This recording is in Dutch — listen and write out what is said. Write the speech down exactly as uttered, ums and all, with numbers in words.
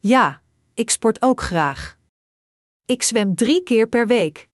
Ja, ik sport ook graag. Ik zwem drie keer per week.